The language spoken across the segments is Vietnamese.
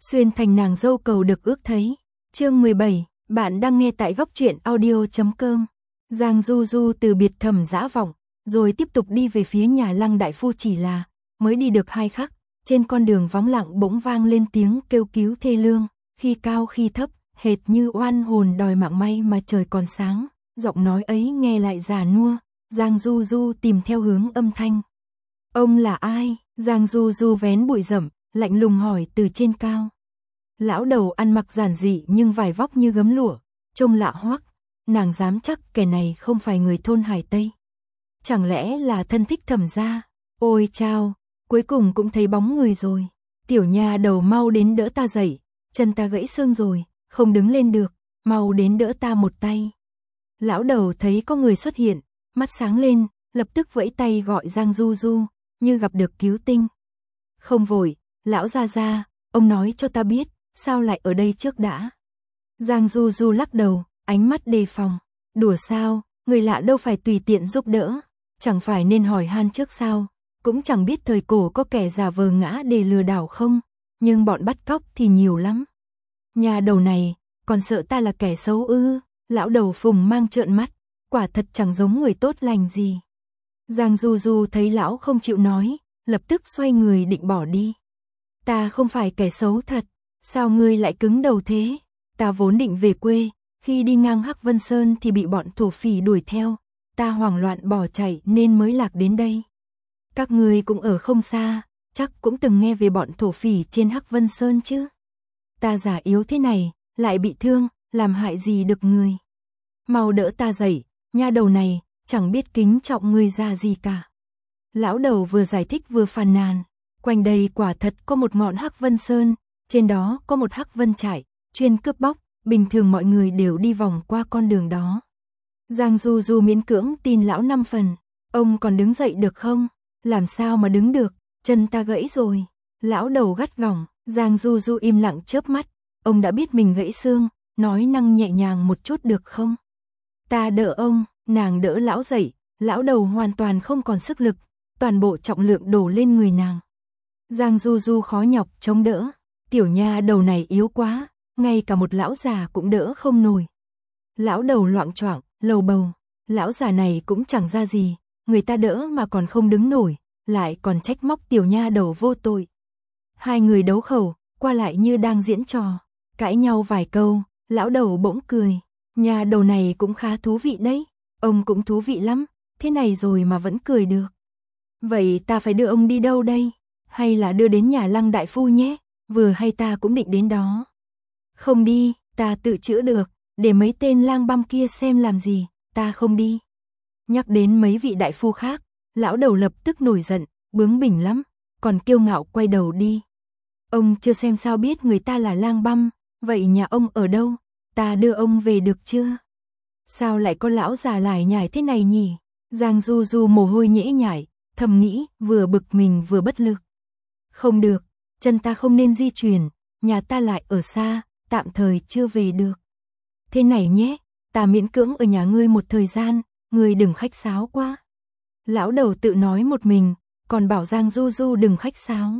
xuyên thành nàng dâu cầu được ước thấy. Chương 17, bạn đang nghe tại góc truyện audio.com. Giang Du Du từ biệt Thẩm Dã Vọng, rồi tiếp tục đi về phía nhà Lăng đại phu, chỉ là mới đi được 2 khắc, trên con đường vắng lặng bỗng vang lên tiếng kêu cứu thê lương, khi cao khi thấp, hệt như oan hồn đòi mạng. May mà trời còn sáng, giọng nói ấy nghe lại già nua. Giang Du Du tìm theo hướng âm thanh. Ông là ai? Giang Du Du vén bụi rậm, lạnh lùng hỏi từ trên cao. Lão đầu ăn mặc giản dị nhưng vải vóc như gấm lụa, trông lạ hoắc. Nàng dám chắc kẻ này không phải người thôn Hải Tây. Chẳng lẽ là thân thích Thẩm gia? Ôi chao, cuối cùng cũng thấy bóng người rồi. Tiểu nha đầu mau đến đỡ ta dậy, chân ta gãy xương rồi, không đứng lên được, mau đến đỡ ta một tay. Lão đầu thấy có người xuất hiện, mắt sáng lên, lập tức vẫy tay gọi Giang Du Du, như gặp được cứu tinh. Không vội, lão gia gia, ông nói cho ta biết, sao lại ở đây trước đã. Giang Du Du lắc đầu, ánh mắt đề phòng. Đùa sao, người lạ đâu phải tùy tiện giúp đỡ, chẳng phải nên hỏi han trước sao, cũng chẳng biết thời cổ có kẻ giả vờ ngã để lừa đảo không, nhưng bọn bắt cóc thì nhiều lắm. Nhà đầu này, còn sợ ta là kẻ xấu ư? Lão đầu Phùng mang trợn mắt, quả thật chẳng giống người tốt lành gì. Giang Du Du thấy lão không chịu nói, lập tức xoay người định bỏ đi. Ta không phải kẻ xấu thật, sao ngươi lại cứng đầu thế? Ta vốn định về quê, khi đi ngang Hắc Vân Sơn thì bị bọn thổ phỉ đuổi theo, ta hoảng loạn bỏ chạy nên mới lạc đến đây. Các ngươi cũng ở không xa, chắc cũng từng nghe về bọn thổ phỉ trên Hắc Vân Sơn chứ. Ta già yếu thế này, lại bị thương, làm hại gì được người. Mau đỡ ta dậy, nha đầu này, chẳng biết kính trọng người già gì cả. Lão đầu vừa giải thích vừa phàn nàn, quanh đây quả thật có một ngọn Hắc Vân Sơn, trên đó có một Hắc Vân trại, chuyên cướp bóc, bình thường mọi người đều đi vòng qua con đường đó. Giang Du Du miễn cưỡng tin lão 5 phần, ông còn đứng dậy được không? Làm sao mà đứng được, chân ta gãy rồi. Lão đầu gắt gỏng, Giang Du Du im lặng chớp mắt, ông đã biết mình gãy xương, nói năng nhẹ nhàng một chút được không? Ta đỡ ông, nàng đỡ lão dậy, lão đầu hoàn toàn không còn sức lực, toàn bộ trọng lượng đổ lên người nàng. Giang Du Du khó nhọc chống đỡ, tiểu nha đầu này yếu quá, ngay cả một lão già cũng đỡ không nổi. Lão đầu loạng choạng, lầu bầu, lão già này cũng chẳng ra gì, người ta đỡ mà còn không đứng nổi, lại còn trách móc tiểu nha đầu vô tội. Hai người đấu khẩu, qua lại như đang diễn trò, cãi nhau vài câu, lão đầu bỗng cười, nha đầu này cũng khá thú vị đấy, ông cũng thú vị lắm, thế này rồi mà vẫn cười được. Vậy ta phải đưa ông đi đâu đây? Hay là đưa đến nhà Lăng đại phu nhé, vừa hay ta cũng định đến đó. Không đi, ta tự chữa được, để mấy tên lang băm kia xem làm gì, ta không đi. Nhắc đến mấy vị đại phu khác, lão đầu lập tức nổi giận, bướng bỉnh lắm, còn kiêu ngạo quay đầu đi. Ông chưa xem sao biết người ta là lang băm, vậy nhà ông ở đâu, ta đưa ông về được chưa? Sao lại có lão già lải nhải thế này nhỉ? Giang Du Du mồ hôi nhễ nhại, thầm nghĩ, vừa bực mình vừa bất lực. Không được, chân ta không nên di chuyển, nhà ta lại ở xa, tạm thời chưa về được. Thế này nhé, ta miễn cưỡng ở nhà ngươi một thời gian, ngươi đừng khách sáo quá. Lão đầu tự nói một mình, còn bảo Giang Du Du đừng khách sáo.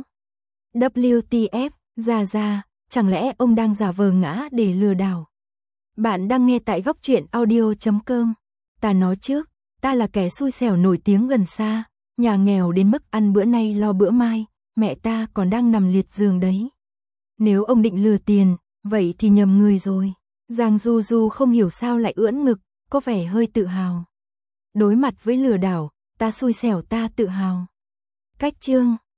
WTF, ra, chẳng lẽ ông đang giả vờ ngã để lừa đảo? Bạn đang nghe tại góc truyện audio.com. Ta nói trước, ta là kẻ xui xẻo nổi tiếng gần xa, nhà nghèo đến mức ăn bữa nay lo bữa mai, mẹ ta còn đang nằm liệt giường đấy. Nếu ông định lừa tiền, vậy thì nhầm người rồi. Giang Du Du không hiểu sao lại ưỡn ngực, có vẻ hơi tự hào. Đối mặt với lừa đảo, ta xui xẻo ta tự hào. Cách chương